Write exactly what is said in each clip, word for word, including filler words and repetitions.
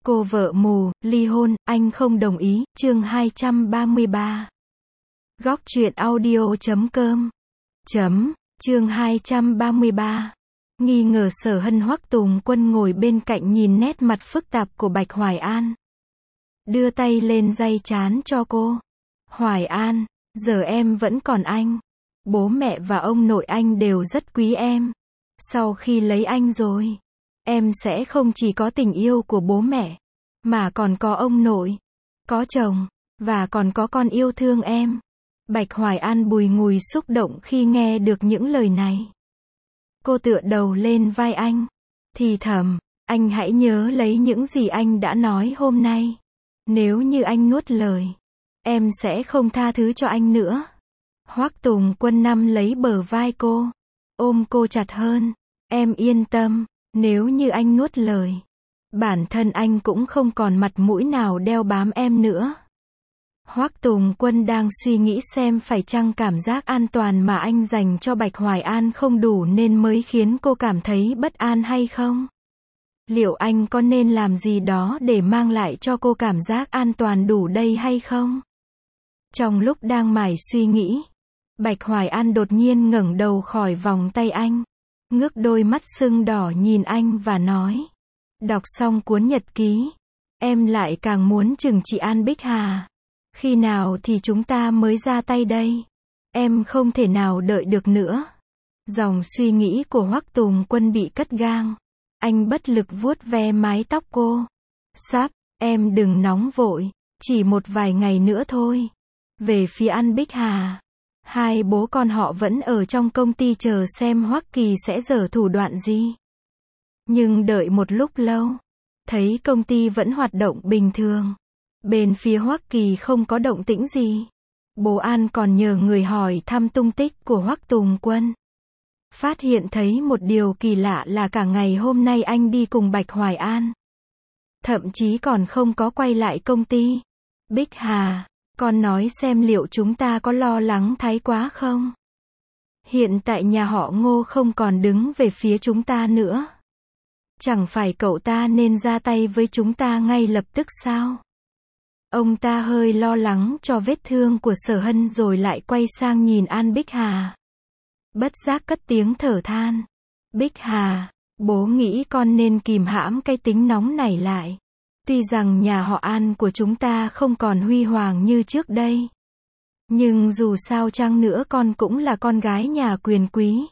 Cô vợ mù, ly hôn, anh không đồng ý, chương hai trăm ba mươi ba. Góc truyện audio chấm com. Chấm, chương hai trăm ba mươi ba. Nghi ngờ Sở Hân. Hoắc Tùng Quân ngồi bên cạnh nhìn nét mặt phức tạp của Bạch Hoài An. Đưa tay lên day trán cho cô. Hoài An, giờ em vẫn còn anh. Bố mẹ và ông nội anh đều rất quý em. Sau khi lấy anh rồi, em sẽ không chỉ có tình yêu của bố mẹ, mà còn có ông nội, có chồng, và còn có con yêu thương em. Bạch Hoài An bùi ngùi xúc động khi nghe được những lời này. Cô tựa đầu lên vai anh, thì thầm, anh hãy nhớ lấy những gì anh đã nói hôm nay. Nếu như anh nuốt lời, em sẽ không tha thứ cho anh nữa. Hoắc Tùng Quân nắm lấy bờ vai cô, ôm cô chặt hơn. Em yên tâm, nếu như anh nuốt lời, bản thân anh cũng không còn mặt mũi nào đeo bám em nữa. Hoắc Tùng Quân đang suy nghĩ xem phải chăng cảm giác an toàn mà anh dành cho Bạch Hoài An không đủ nên mới khiến cô cảm thấy bất an hay không? Liệu anh có nên làm gì đó để mang lại cho cô cảm giác an toàn đủ đây hay không? Trong lúc đang mải suy nghĩ, Bạch Hoài An đột nhiên ngẩng đầu khỏi vòng tay anh, ngước đôi mắt sưng đỏ nhìn anh và nói. Đọc xong cuốn nhật ký, em lại càng muốn chừng trị An Bích Hà. Khi nào thì chúng ta mới ra tay đây? Em không thể nào đợi được nữa. Dòng suy nghĩ của Hoắc Tùng Quân bị cắt ngang. Anh bất lực vuốt ve mái tóc cô. Sắp, em đừng nóng vội, chỉ một vài ngày nữa thôi. Về phía An Bích Hà, hai bố con họ vẫn ở trong công ty chờ xem Hoắc Kỳ sẽ giở thủ đoạn gì. Nhưng đợi một lúc lâu, thấy công ty vẫn hoạt động bình thường. Bên phía Hoắc Kỳ không có động tĩnh gì. Bố An còn nhờ người hỏi thăm tung tích của Hoắc Tùng Quân. Phát hiện thấy một điều kỳ lạ là cả ngày hôm nay anh đi cùng Bạch Hoài An. Thậm chí còn không có quay lại công ty. Bích Hà, con nói xem liệu chúng ta có lo lắng thái quá không? Hiện tại nhà họ Ngô không còn đứng về phía chúng ta nữa. Chẳng phải cậu ta nên ra tay với chúng ta ngay lập tức sao? Ông ta hơi lo lắng cho vết thương của Sở Hân rồi lại quay sang nhìn An Bích Hà. Bất giác cất tiếng thở than. Bích Hà, bố nghĩ con nên kìm hãm cái tính nóng này lại. Tuy rằng nhà họ An của chúng ta không còn huy hoàng như trước đây. Nhưng dù sao chăng nữa con cũng là con gái nhà quyền quý.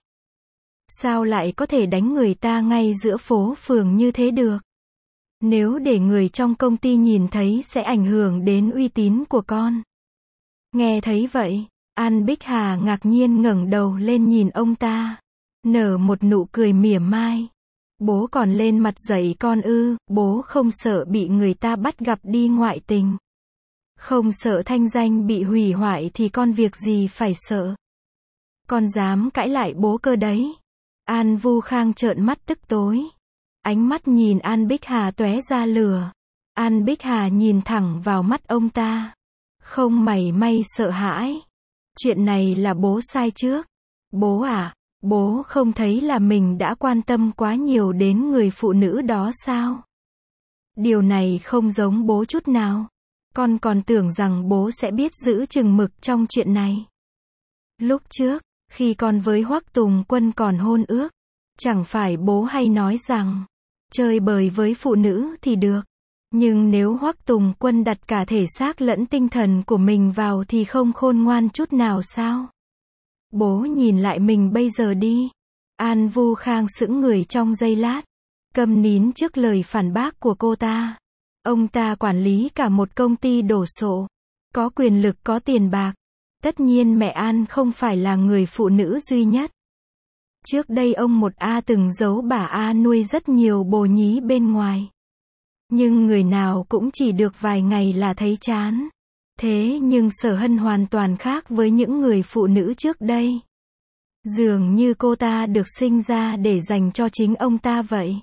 Sao lại có thể đánh người ta ngay giữa phố phường như thế được? Nếu để người trong công ty nhìn thấy sẽ ảnh hưởng đến uy tín của con. Nghe thấy vậy, An Bích Hà ngạc nhiên ngẩng đầu lên nhìn ông ta, nở một nụ cười mỉa mai. Bố còn lên mặt dạy con ư? Bố không sợ bị người ta bắt gặp đi ngoại tình, không sợ thanh danh bị hủy hoại thì con việc gì phải sợ? Con dám cãi lại bố cơ đấy. An Vu Khang trợn mắt tức tối. Ánh mắt nhìn An Bích Hà tóe ra lửa. An Bích Hà nhìn thẳng vào mắt ông ta, không mảy may sợ hãi. Chuyện này là bố sai trước. Bố à, bố không thấy là mình đã quan tâm quá nhiều đến người phụ nữ đó sao? Điều này không giống bố chút nào. Con còn tưởng rằng bố sẽ biết giữ chừng mực trong chuyện này. Lúc trước, khi con với Hoắc Tùng Quân còn hôn ước, chẳng phải bố hay nói rằng chơi bời với phụ nữ thì được. Nhưng nếu Hoắc Tùng Quân đặt cả thể xác lẫn tinh thần của mình vào thì không khôn ngoan chút nào sao? Bố nhìn lại mình bây giờ đi. An Vu Khang sững người trong giây lát, câm nín trước lời phản bác của cô ta. Ông ta quản lý cả một công ty đổ sộ, có quyền lực có tiền bạc. Tất nhiên mẹ An không phải là người phụ nữ duy nhất. Trước đây ông một A từng giấu bà A nuôi rất nhiều bồ nhí bên ngoài. Nhưng người nào cũng chỉ được vài ngày là thấy chán. Thế nhưng Sở Hân hoàn toàn khác với những người phụ nữ trước đây. Dường như cô ta được sinh ra để dành cho chính ông ta vậy.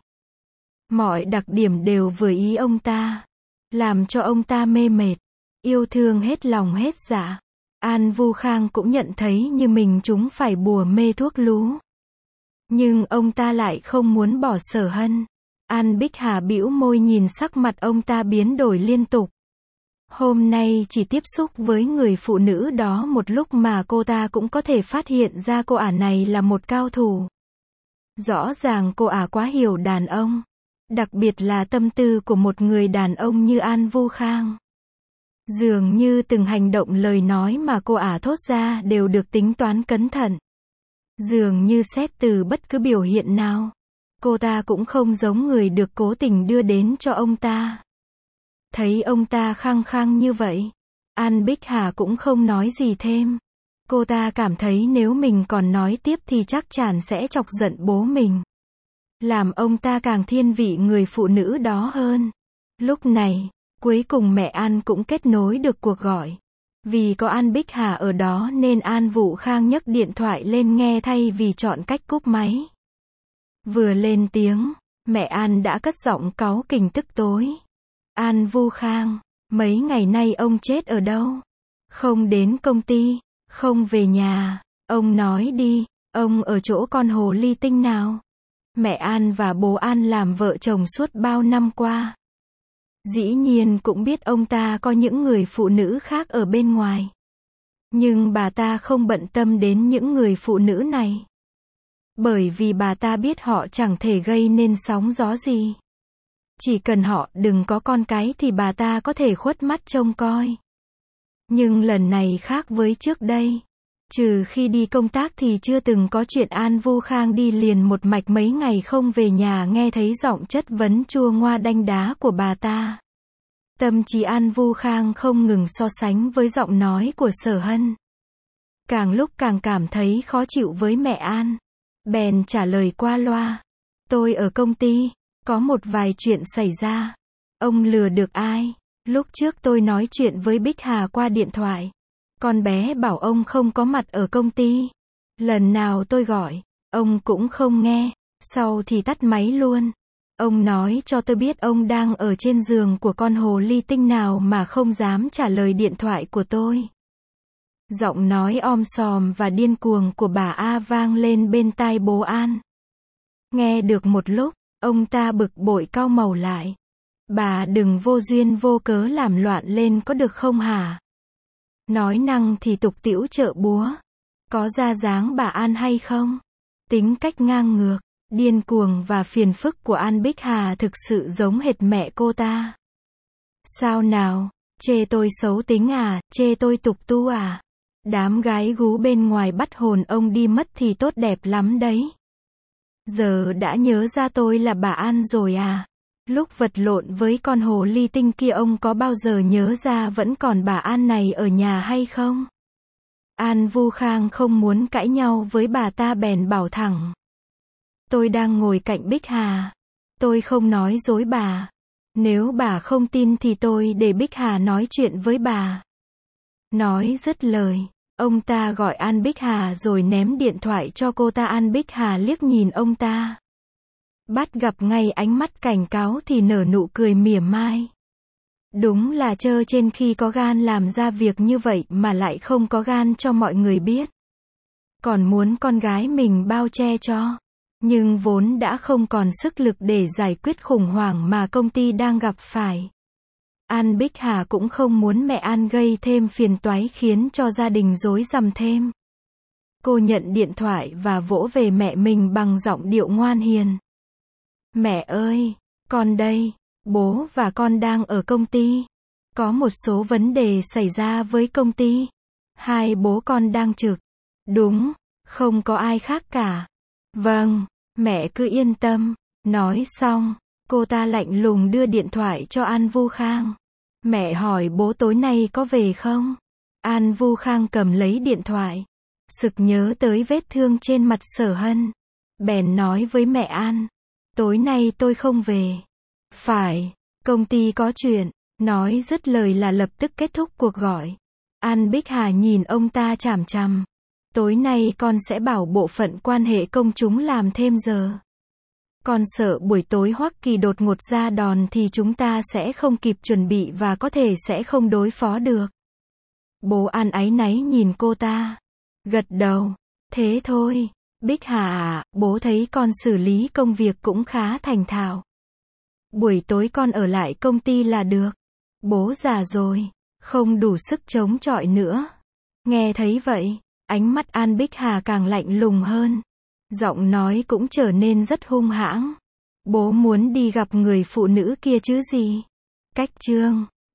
Mọi đặc điểm đều vừa ý ông ta, làm cho ông ta mê mệt, yêu thương hết lòng hết dạ. An Vu Khang cũng nhận thấy như mình trúng phải bùa mê thuốc lú. Nhưng ông ta lại không muốn bỏ Sở Hân. An Bích Hà bĩu môi nhìn sắc mặt ông ta biến đổi liên tục. Hôm nay chỉ tiếp xúc với người phụ nữ đó một lúc mà cô ta cũng có thể phát hiện ra cô ả này là một cao thủ. Rõ ràng cô ả quá hiểu đàn ông. Đặc biệt là tâm tư của một người đàn ông như An Vu Khang. Dường như từng hành động lời nói mà cô ả thốt ra đều được tính toán cẩn thận. Dường như xét từ bất cứ biểu hiện nào, cô ta cũng không giống người được cố tình đưa đến cho ông ta. Thấy ông ta khăng khăng như vậy, An Bích Hà cũng không nói gì thêm. Cô ta cảm thấy nếu mình còn nói tiếp thì chắc chắn sẽ chọc giận bố mình. Làm ông ta càng thiên vị người phụ nữ đó hơn. Lúc này, cuối cùng mẹ An cũng kết nối được cuộc gọi. Vì có An Bích Hà ở đó nên An Vũ Khang nhấc điện thoại lên nghe thay vì chọn cách cúp máy. Vừa lên tiếng, mẹ An đã cất giọng cáu kỉnh tức tối. An Vu Khang, mấy ngày nay ông chết ở đâu? Không đến công ty, không về nhà, ông nói đi, ông ở chỗ con hồ ly tinh nào? Mẹ An và bố An làm vợ chồng suốt bao năm qua. Dĩ nhiên cũng biết ông ta có những người phụ nữ khác ở bên ngoài. Nhưng bà ta không bận tâm đến những người phụ nữ này. Bởi vì bà ta biết họ chẳng thể gây nên sóng gió gì. Chỉ cần họ đừng có con cái thì bà ta có thể khuất mắt trông coi. Nhưng lần này khác với trước đây. Trừ khi đi công tác thì chưa từng có chuyện An Vu Khang đi liền một mạch mấy ngày không về nhà nghe thấy giọng chất vấn chua ngoa đanh đá của bà ta. Tâm trí An Vu Khang không ngừng so sánh với giọng nói của Sở Hân. Càng lúc càng cảm thấy khó chịu với mẹ An. Bèn trả lời qua loa. Tôi ở công ty, có một vài chuyện xảy ra. Ông lừa được ai? Lúc trước tôi nói chuyện với Bích Hà qua điện thoại. Con bé bảo ông không có mặt ở công ty. Lần nào tôi gọi, ông cũng không nghe, sau thì tắt máy luôn. Ông nói cho tôi biết ông đang ở trên giường của con hồ ly tinh nào mà không dám trả lời điện thoại của tôi. Giọng nói om sòm và điên cuồng của bà A vang lên bên tai bố An. Nghe được một lúc, ông ta bực bội cau màu lại. Bà đừng vô duyên vô cớ làm loạn lên có được không hả? Nói năng thì tục tĩu chợ búa. Có ra dáng bà An hay không? Tính cách ngang ngược, điên cuồng và phiền phức của An Bích Hà thực sự giống hệt mẹ cô ta. Sao nào? Chê tôi xấu tính à? Chê tôi tục tu à? Đám gái gú bên ngoài bắt hồn ông đi mất thì tốt đẹp lắm đấy. Giờ đã nhớ ra tôi là bà An rồi à? Lúc vật lộn với con hồ ly tinh kia ông có bao giờ nhớ ra vẫn còn bà An này ở nhà hay không? An Vu Khang không muốn cãi nhau với bà ta bèn bảo thẳng. Tôi đang ngồi cạnh Bích Hà. Tôi không nói dối bà. Nếu bà không tin thì tôi để Bích Hà nói chuyện với bà. Nói dứt lời, ông ta gọi An Bích Hà rồi ném điện thoại cho cô ta. An Bích Hà liếc nhìn ông ta. Bắt gặp ngay ánh mắt cảnh cáo thì nở nụ cười mỉa mai. Đúng là trơ trên khi có gan làm ra việc như vậy mà lại không có gan cho mọi người biết. Còn muốn con gái mình bao che cho. Nhưng vốn đã không còn sức lực để giải quyết khủng hoảng mà công ty đang gặp phải. An Bích Hà cũng không muốn mẹ An gây thêm phiền toái khiến cho gia đình rối rắm thêm. Cô nhận điện thoại và vỗ về mẹ mình bằng giọng điệu ngoan hiền. Mẹ ơi, con đây, bố và con đang ở công ty. Có một số vấn đề xảy ra với công ty. Hai bố con đang trực. Đúng, không có ai khác cả. Vâng, mẹ cứ yên tâm. Nói xong, cô ta lạnh lùng đưa điện thoại cho An Vu Khang. Mẹ hỏi bố tối nay có về không? An Vu Khang cầm lấy điện thoại. Sực nhớ tới vết thương trên mặt Sở Hân. Bèn nói với mẹ An. Tối nay tôi không về. Phải, công ty có chuyện. Nói dứt lời là lập tức kết thúc cuộc gọi. An Bích Hà nhìn ông ta chằm chằm. Tối nay con sẽ bảo bộ phận quan hệ công chúng làm thêm giờ. Con sợ buổi tối Hoắc Kỳ đột ngột ra đòn thì chúng ta sẽ không kịp chuẩn bị và có thể sẽ không đối phó được. Bố An áy náy nhìn cô ta. Gật đầu. Thế thôi. Bích Hà à, bố thấy con xử lý công việc cũng khá thành thạo. Buổi tối con ở lại công ty là được. Bố già rồi, không đủ sức chống chọi nữa. Nghe thấy vậy, ánh mắt An Bích Hà càng lạnh lùng hơn. Giọng nói cũng trở nên rất hung hãng. Bố muốn đi gặp người phụ nữ kia chứ gì? Cách chương